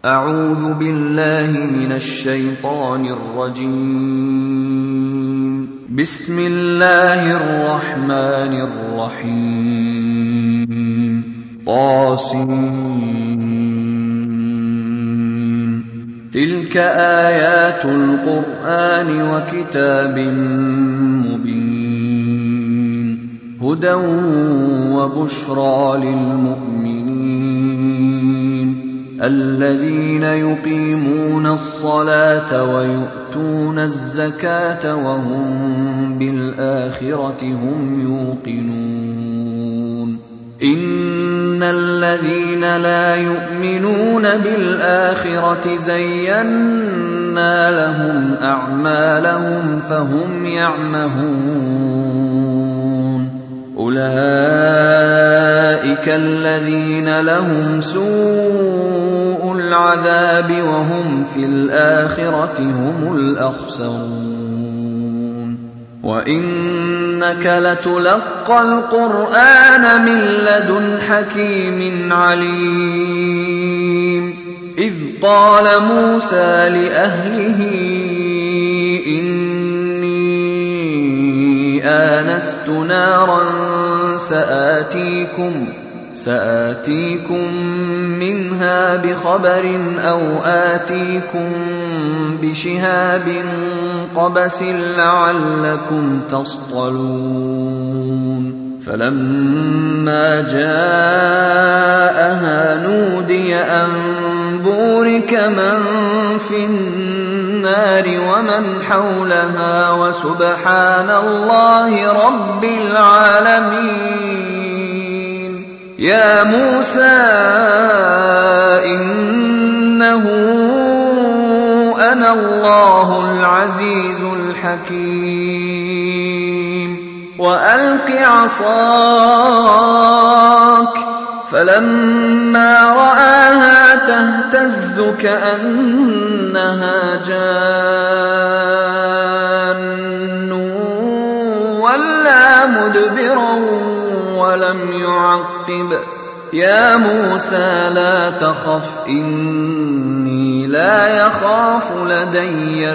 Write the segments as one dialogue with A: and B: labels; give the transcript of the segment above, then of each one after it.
A: أعوذ بالله من الشيطان الرجيم. بسم الله الرحمن الرحيم. طاسين. تلك آيات القرآن وكتاب مبين، هدى وبشرى للمؤمنين الذين يقيمون الصلاة ويؤتون الزكاة وهم بالآخرة هم يوقنون. إن الذين لا يؤمنون بالآخرة زينا لهم أعمالهم فهم يعمهون. أولئك الذين لهم سوء العذاب وهم في الآخرة هم الأخسرون. وإنك لتلقى القرآن من لدن حكيم عليم. إذ قال موسى لأهله إني آنست نارا سآتيكم منها بخبر أو آتيكم بشهاب قبس لعلكم تصطلون. فلما جاءها نودي أن بورك من في النار ومن حولها وسبحان الله رب العالمين. يا موسى إنه أنا الله العزيز الحكيم. وألق عصاك. فلما رآها تهتز كأنها جان ولا مدبرا ولم يعقب. يا موسى لا تخف إني لا يخاف لدي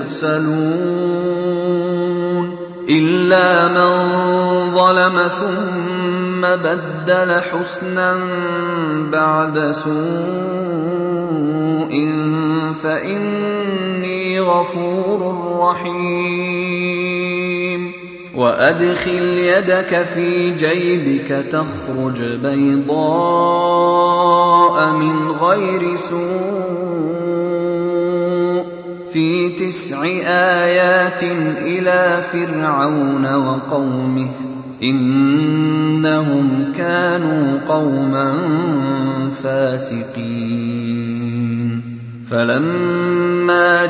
A: المرسلون. إلا من ظلم ثم بدل حسنا بعد سوء فإني غفور رحيم. وأدخل يدك في جيبك تخرج بيضاء من غير سوء في 9 آيات إلى فرعون وقومه إنهم كانوا قوما فاسقين. فلما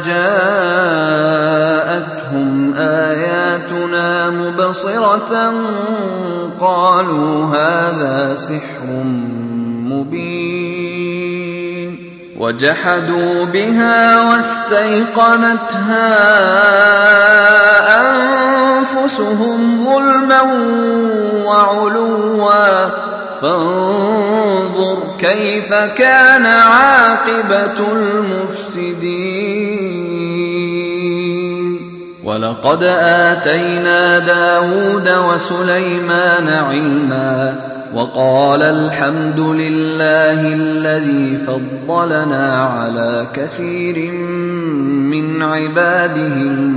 A: جاءتهم آياتنا مبصرة قالوا هذا سحر مبين. وجحدوا بها واستيقنتها أنفسهم ظلما وعلوا فانظر كيف كان عاقبة المفسدين. ولقد آتينا داود وسليمان علما وقال الحمد لله الذي فضلنا على كثير من عباده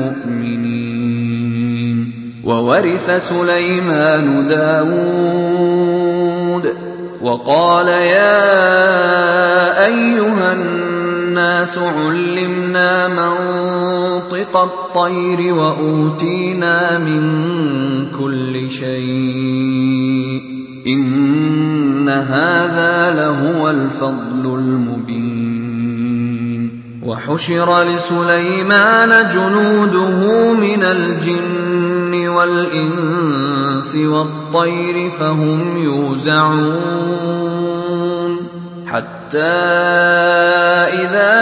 A: المؤمنين. وورث سليمان داود وقال يا أيها الناس علمنا منطق الطير وأوتينا من كل شيء إن هذا لهو الفضل المبين. وحشر لسليمان جنوده من الجن والإنس والطير فهم يوزعون. حتى إذا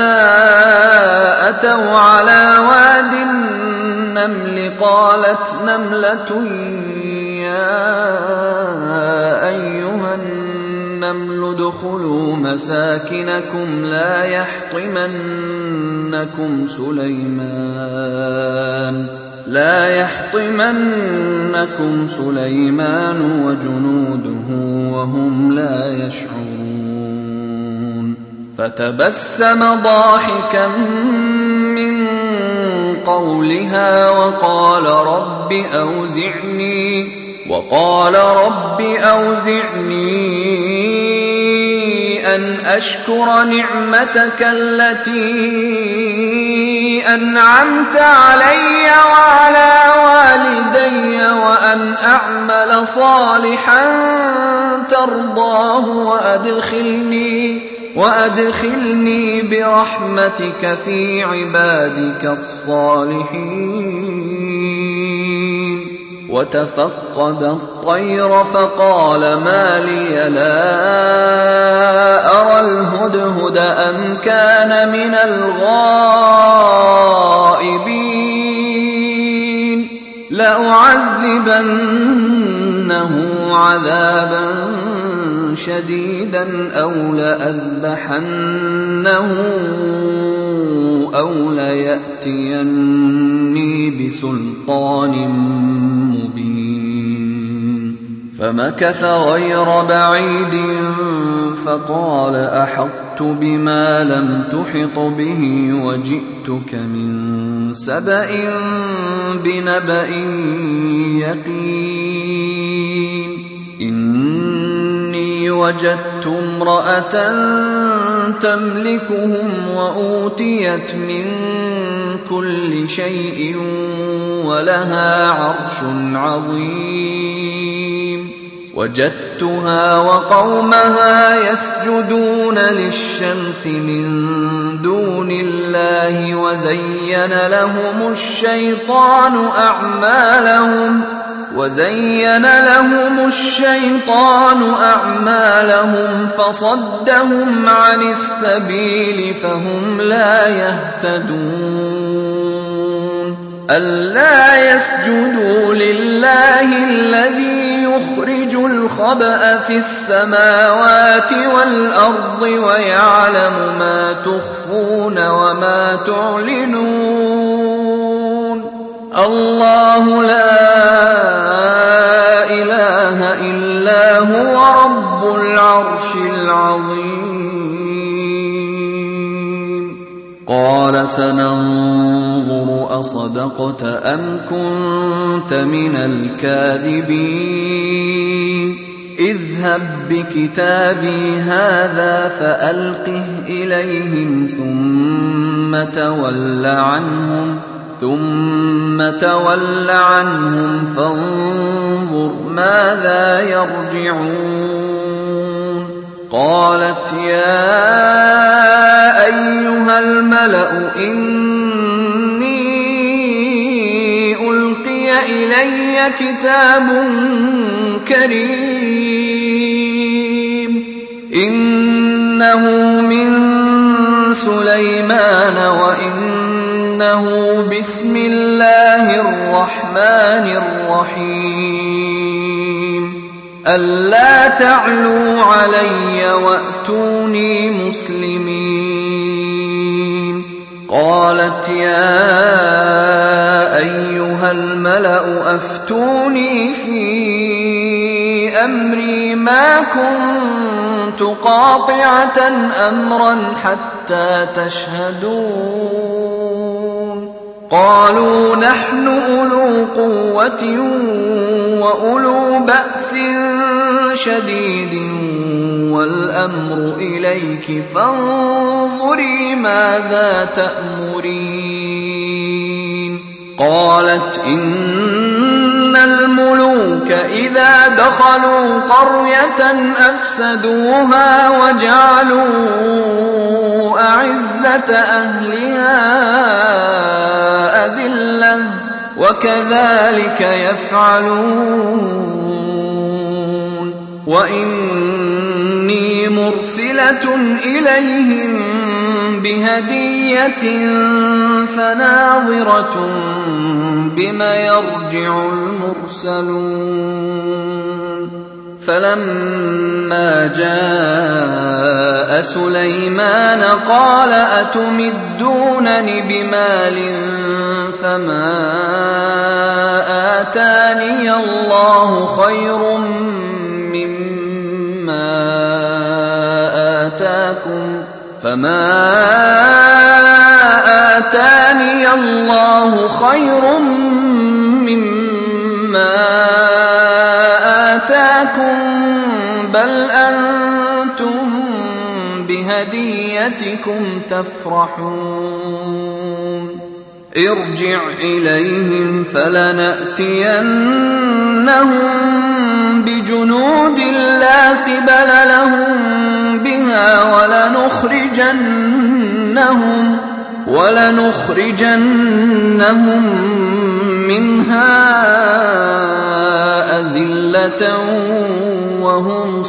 A: أتوا على واد النمل قالت نملة يا أيها النمل ادخلوا مساكنكم لا يحطمنكم سليمان وجنوده وهم لا يشعرون فتبسم ضاحكا من قولها وقال رب أوزعني أن أشكر نعمتك التي أنعمت علي وعلى والدي وأن أعمل صالحا ترضاه وأدخلني برحمتك في عبادك الصالحين. وتفقد الطير فقال ما لي لا أرى الهدهد أم كان من الغائبين لأعذبنه عذابا شديدا أو لأذبحنه أو ليأتيني بسلطان مبين. فمكث غير بعيد فقال أحطت بما لم تحط به وجئتك من سبأ بنبأ يقين. إني وجدت امرأة تملكهم وأوتيت من كل شيء ولها عرش عظيم. وجدتها وقومها يسجدون للشمس من دون الله وزين لهم الشيطان أعمالهم فصدهم عن السبيل فهم لا يهتدون. ألا يسجدوا لله الذي يخرج الخبأ في السماوات والأرض ويعلم ما تخفون وما تعلنون. الله لا إله إلا هو رب العرش العظيم. قال سننظر أصدقت أم كنت من الكاذبين. اذهب بكتابي هذا فألقه إليهم ثم تول عنهم فانظر ماذا يرجعون. قالت يا أيها الملأ إني ألقي إلي كتاب كريم إنه من سليمان وإنه بسم الله الرحمن الرحيم. ألا تعلوا علي وأتوني مسلمين. قالت يا أيها الملأ أفتوني في أمري ما كنت قاطعة أمرا حتى تشهدون. قالوا نحن أولو قوة وأولو بأس شديد والأمر إليك فانظري ماذا تأمرين. قالت إن الملوك إذا دخلوا قرية أفسدوها وجعلوا أعزة أهلها أذلة وكذلك يفعلون. وإني مرسلة إليهم بهدية فناظرة بما يرجع المرسلون. فلما جاء سليمان قال أتمدونني بمال فما آتاني الله خير مما آتاكم بل أنتم بهديتكم تفرحون ارجع إليهم فلنأتينهم بجنود لا قبل لهم بها ولنخرجنهم منها أذلة وهم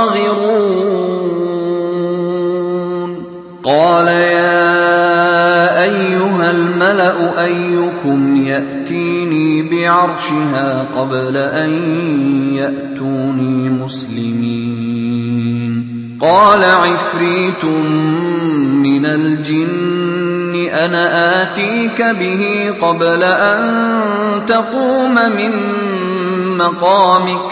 A: صاغرون قال يا أيها الملأ أيكم يأتيني بعرشها قبل أن يأتوني مسلمين قال عفريت من الجن أنا آتيك به قبل أن تقوم من مقامك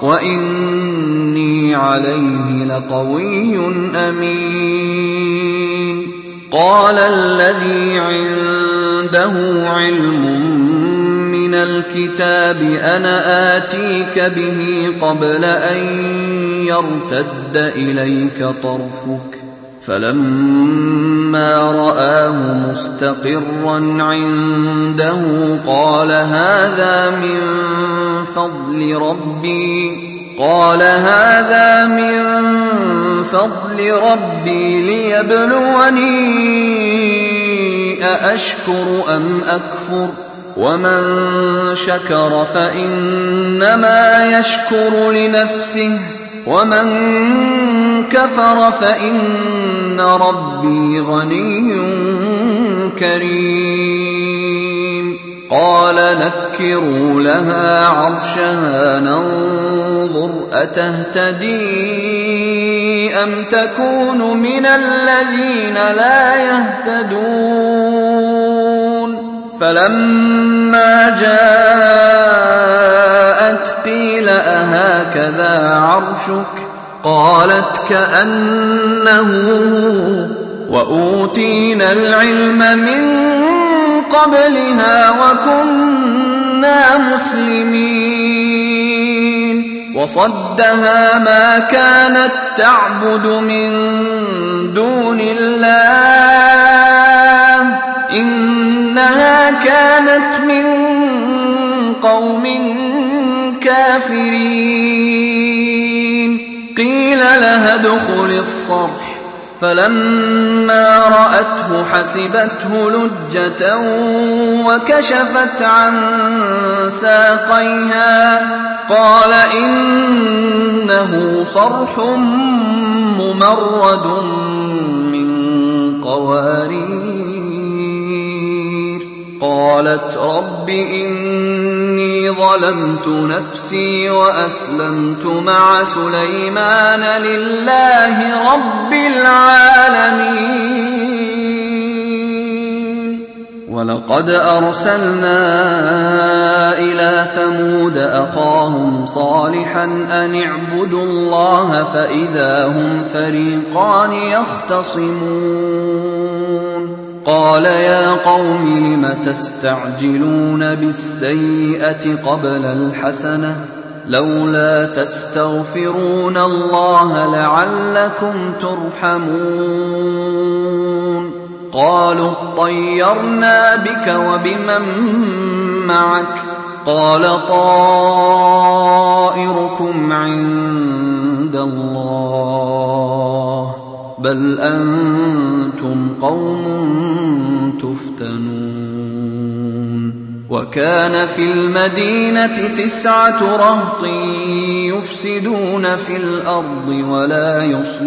A: وإني عليه لقوي أمين قال الذي عنده علم من الكتاب أنا آتيك به قبل أن يرتد إليك طرفك فلما رآه مستقرا عنده قال هذا من فضل ربي ليبلوني أأشكر أم أكفر ومن شكر فإنما يشكر لنفسه ومن كفر فإن ربي غني كريم قال نكروا لها عرشها ننظر أتهتدي أم تكون من الذين لا يهتدون فلما جاءت قيل أهكذا عرشك قالت كأنه وأوتينا العلم من قبلها وكنا مسلمين وصدها ما كانت تعبد من دون الله إنها كانت من قوم كافرين قيل لها ادخل الصرح فلما رأته حسبته لجة وكشفت عن ساقيها قال إنه صرح ممرد من قوارير قالت رب إني ظلمت نفسي وأسلمت مع سليمان لله رب العالمين ولقد أرسلنا إلى ثمود أخاهم صالحا أن اعبدوا الله فإذا هم فريقان يختصمون قال يا قوم لم تستعجلون بالسيئة قبل الحسنة لولا تستغفرون الله لعلكم ترحمون قالوا اطيرنا بك وبمن معك قال طائركم عند الله بل أنتم قوم تفتنون وكان في المدينة 9 رهط يفسدون في الأرض ولا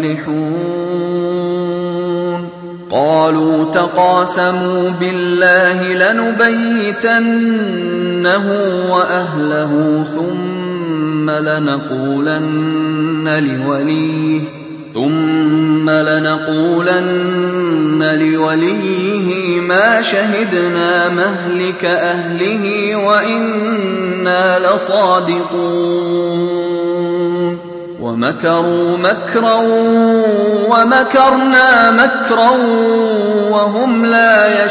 A: يصلحون قالوا تقاسموا بالله لنبيتنه وأهله ثم ثم لنقولن لوليه ما شهدنا مهلك أهله وإنا لصادقون ومكروا مكرا ومكرنا مكرا وهم لا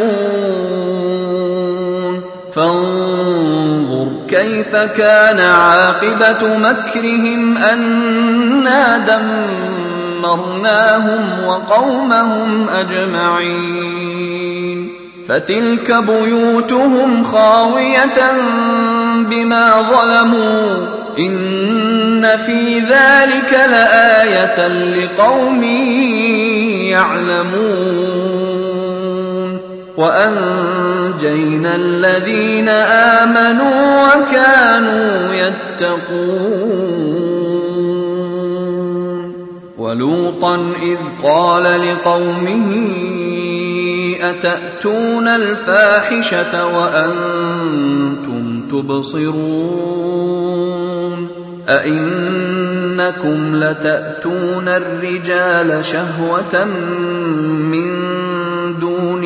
A: يشعرون فانظر كيف كان عاقبة مكرهم أنا دمرناهم وقومهم أجمعين فتلك بيوتهم خاوية بما ظلموا إن في ذلك لآية لقوم يعلمون وأنجينا الذين آمنوا وكانوا يتقون ولوطا إذ قال لقومه أتأتون الفاحشة وأنتم تبصرون أئنكم لتأتون الرجال شهوة من دون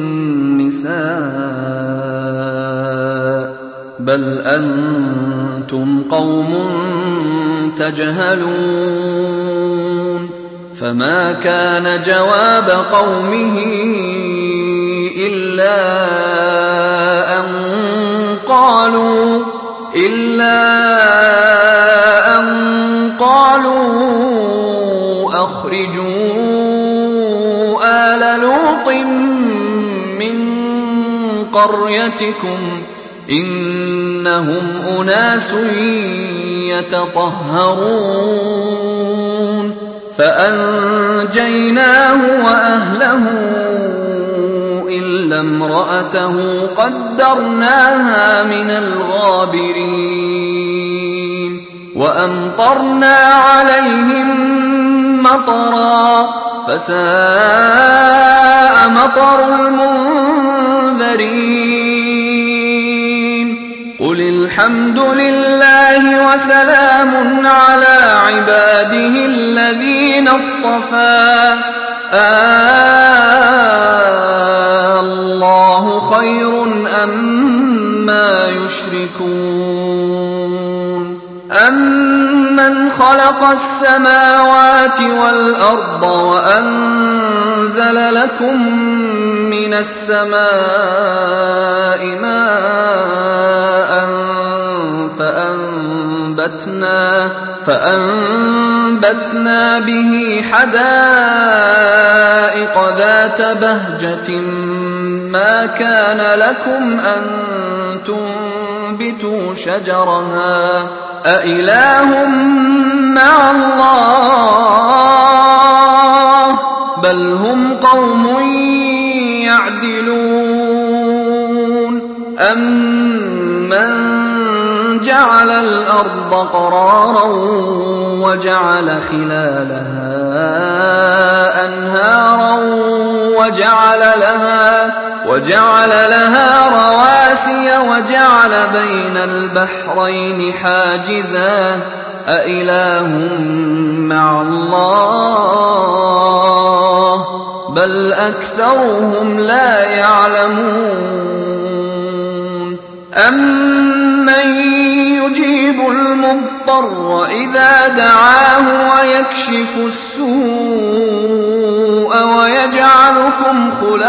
A: النساء بل أنتم قوم تجهلون فما كان جواب قومه إلا أن قالوا أخرجوا آل لوط من قريتكم إنهم أناس يتطهرون فأنجيناه وأهله إلا امرأته قدرناها من الغابرين وأمطرنا عليهم مطرا فساء مطر المنذرين قل الحمد لله وسلام على عباده الذين اصطفى الله خير أما يشركون أمن خلق السماوات والأرض وأنزل لكم من السماء ماء فأنبتنا به حدائق ذات بهجة ما كان لكم أن تنبتوا شجرها أإله مع الله بل هم قوم يعدلون أمن جعل الأرض قرارا وجعل خلالها أنهارا وجعل لها رواسي وجعل بين البحرين حاجزا أإله مع الله بل أكثرهم لا يعلمون أمن يجيب المضطر إذا دعاه ويكشف السوء ويجعلكم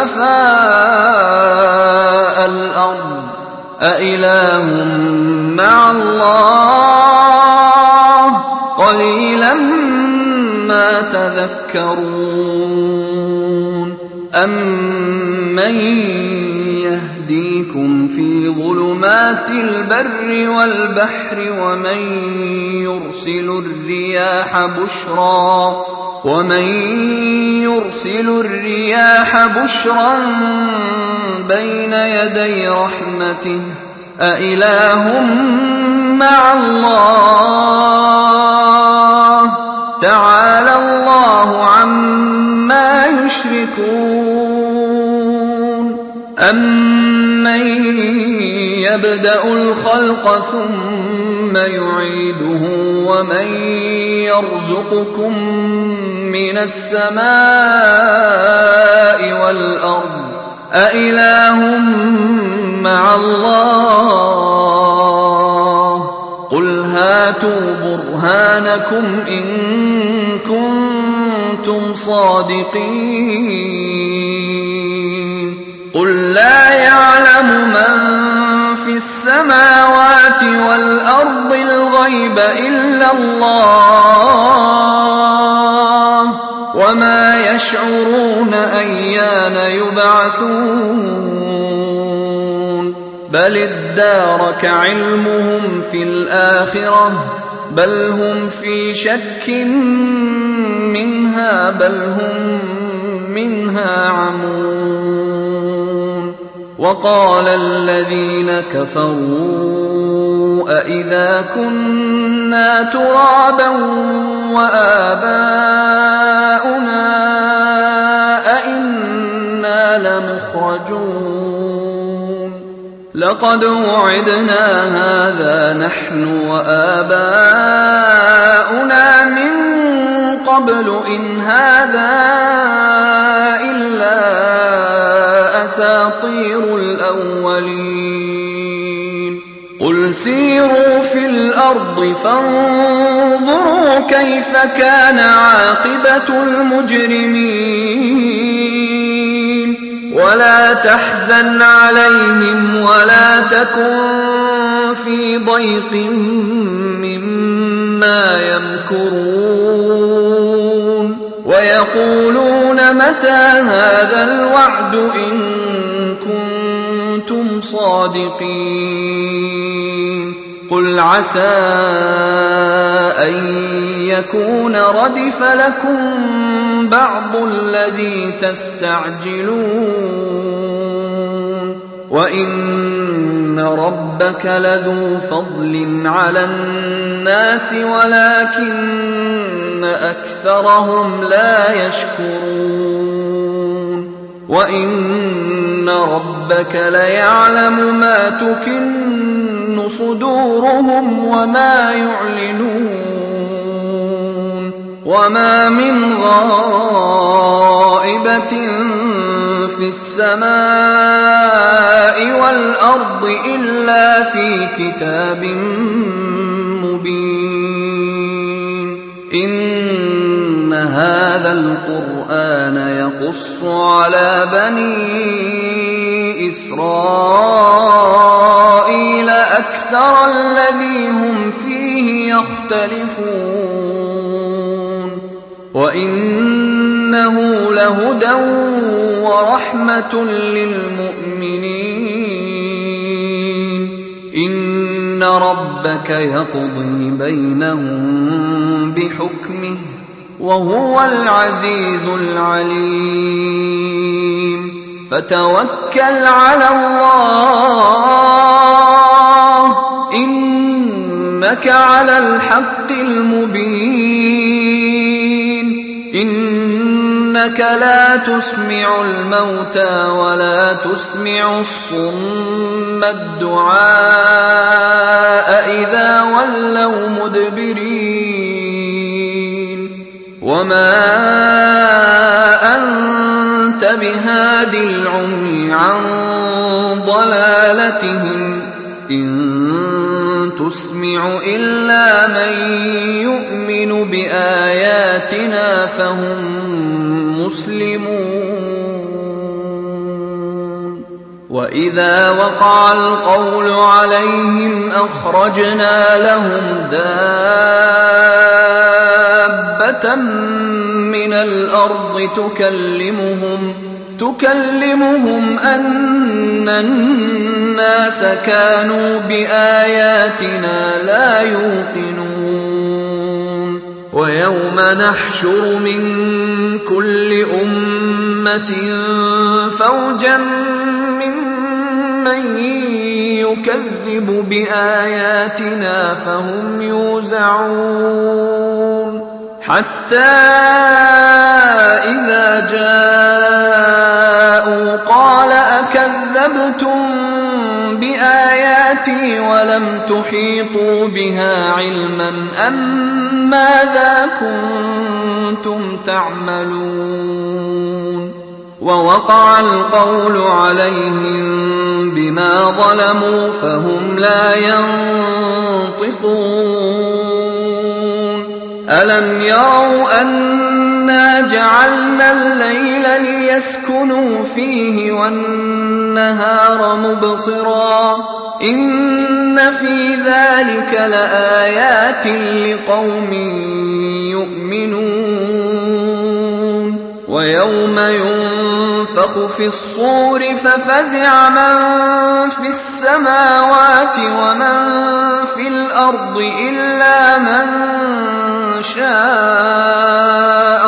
A: خلفاء الأرض أإله مع الله قليلا ما تذكرون أمن يهديكم في ظلمات البر والبحر ومن يرسل الرياح بشرا بين يدي رحمته أإله مع الله تعالى الله عما يشركون أَمَّن يَبْدَأُ الْخَلْقَ ثُمَّ يُعِيدُهُ وَمَن يَرْزُقُكُم مِّنَ السَّمَاءِ وَالْأَرْضِ أَإِلَٰهٌ مَّعَ اللَّهِ قُلْ هَاتُوا بُرْهَانَكُمْ إِن كُنتُمْ صَادِقِينَ قُل لَّا يَعْلَمُ مَن فِي السَّمَاوَاتِ وَالْأَرْضِ الْغَيْبَ إِلَّا اللَّهُ وَمَا يَشْعُرُونَ أَيَّانَ يُبْعَثُونَ بَلِ ادَّارَكَ عِلْمُهُمْ فِي الْآخِرَةِ بَلْ هُمْ فِي شَكٍّ مِّنْهَا بَلْ هُم مِّنْهَا عَمُونَ وَقَالَ الَّذِينَ كَفَرُوا أَإِذَا كُنَّا تُرَابًا وَآبَاؤُنَا أَإِنَّا لَمُخْرَجُونَ لَقَدْ وُعِدْنَا هَٰذَا نَحْنُ وَآبَاؤُنَا مِن قَبْلُ إِنْ هَٰذَا إِلَّا أَسَاطِيرُ الْأَوَّلِينَ قُلْ سِيرُوا فِي الْأَرْضِ فَانظُرُوا كَيْفَ كَانَ عَاقِبَةُ الْمُجْرِمِينَ وَلَا تَحْزَنْ عَلَيْهِمْ وَلَا تَكُن فِي ضَيْقٍ مِّمَّا يَمْكُرُونَ وَيَقُولُونَ مَتَىٰ هَٰذَا الْوَعْدُ إِن كُنتُمْ صَادِقِينَ قُلْ عَسَىٰ أَن يَكُونَ رَدِفَ لَكُم بَعْضُ الَّذِي تَسْتَعْجِلُونَ وَإِنَّ رَبَّكَ لَذُو فَضْلٍ عَلَى النَّاسِ وَلَٰكِنَّ أَكْثَرَهُمْ لَا يَشْكُرُونَ وَإِنَّ رَبَّكَ لَيَعْلَمُ مَا تُكِنُّ صُدُورُهُمْ وَمَا يُعْلِنُونَ وَمَا مِنْ غَائِبَةٍ فِي السَّمَاءِ وَالْأَرْضِ إِلَّا فِي كِتَابٍ مُّبِينٍ إِنَّ هَٰذَا الْقُرْآنَ يَقُصُّ عَلَىٰ بَنِي إِسْرَائِيلَ أَكْثَرَ الَّذِي هُمْ فِيهِ يَخْتَلِفُونَ وَإِنَّهُ لَهُدًى وَرَحْمَةٌ لِّلْمُؤْمِنِينَ إِنَّ رَبَّكَ يَقْضِي بَيْنَهُم بِحُكْمِهِ وَهُوَ الْعَزِيزُ الْعَلِيمُ فَتَوَكَّلْ عَلَى اللَّهِ إِنَّكَ عَلَى الْحَقِّ الْمُبِينِ إِنَّكَ لَا تُسْمِعُ الْمَوْتَىٰ وَلَا تُسْمِعُ الصُّمَّ الدُّعَاءَ إِذَا وَلَّوْا مُدْبِرِينَ وَمَا أَنتَ بِهَادِ الْعُمْيِ عَن ضَلَالَتِهِمْ إِن تُسْمِعُ إِلَّا مَن يُؤْمِنُ بِآيَاتِنَا فَهُم مُّسْلِمُونَ وَإِذَا وَقَعَ الْقَوْلُ عَلَيْهِمْ أَخْرَجْنَا لَهُمْ دَابَّةً مِّنَ الْأَرْضِ تُكَلِّمُهُمْ أَنَّ النَّاسَ كَانُوا بِآيَاتِنَا لَا يُوقِنُونَ وَيَوْمَ نَحْشُرُ مِن كُلِّ أُمَّةٍ فَوْجًا مِّمَّن يُكَذِّبُ بِآيَاتِنَا فَهُمْ يُوزَعُونَ حَتَّىٰ إِذَا جَاءُوا قَالَ أَكَذَّبْتُمْ كذبتم بآياتي ولم تحيطوا بها علما أم ماذا كنتم تعملون ووقع القول عليهم بما ظلموا فهم لا ينطقون ألم يروا أنا جعلنا الليل ليسكنوا فيه والنهار مبصرا إن في ذلك لآيات لقوم يؤمنون ويوم ينفخ في الصور ففزع من في السماوات ومن في الأرض إلا من شاء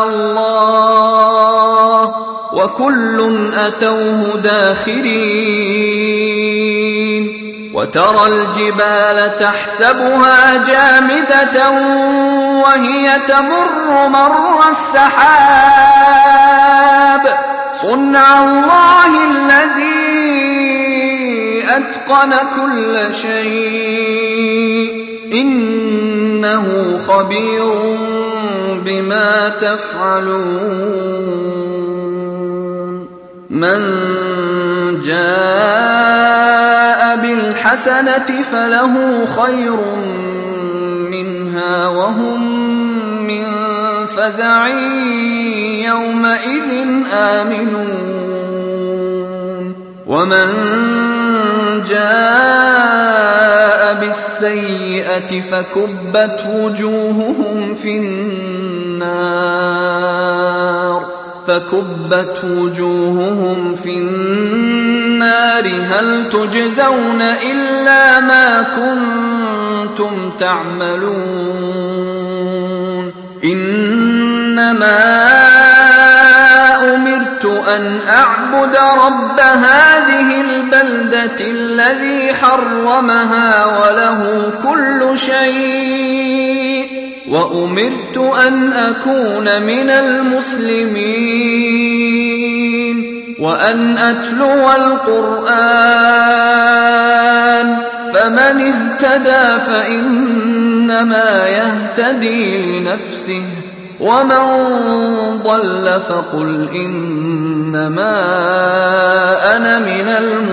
A: الله وكل أتوه داخرين وترى الجبال تحسبها جامدة وهي تمر مر السحاب صنع الله الذي أتقن كل شيء إنه خبير بما تفعلون من جاء بالحسنة فله خير منها وهم من فزع يومئذ آمنون ومن جاء بالسيئة فكبت وجوههم في النار هل تجزون إلا ما كنتم تعملون إنما أمرت أن أعبد رب هذه البلدة الذي حرمها وله كل شيء وأمرت أن أكون من المسلمين وأن أتلو القرآن فمن اهتدى فإنما يهتدي لنفسه ومن ضل فقل إنما أنا من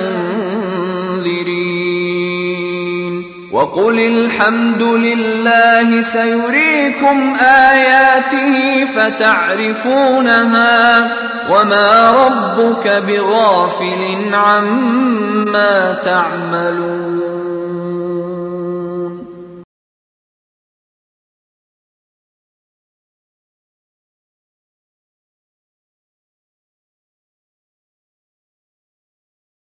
A: المنذرين وقل الحمد لله سيريكم آياته فتعرفونها وما ربك بغافل عما تعملون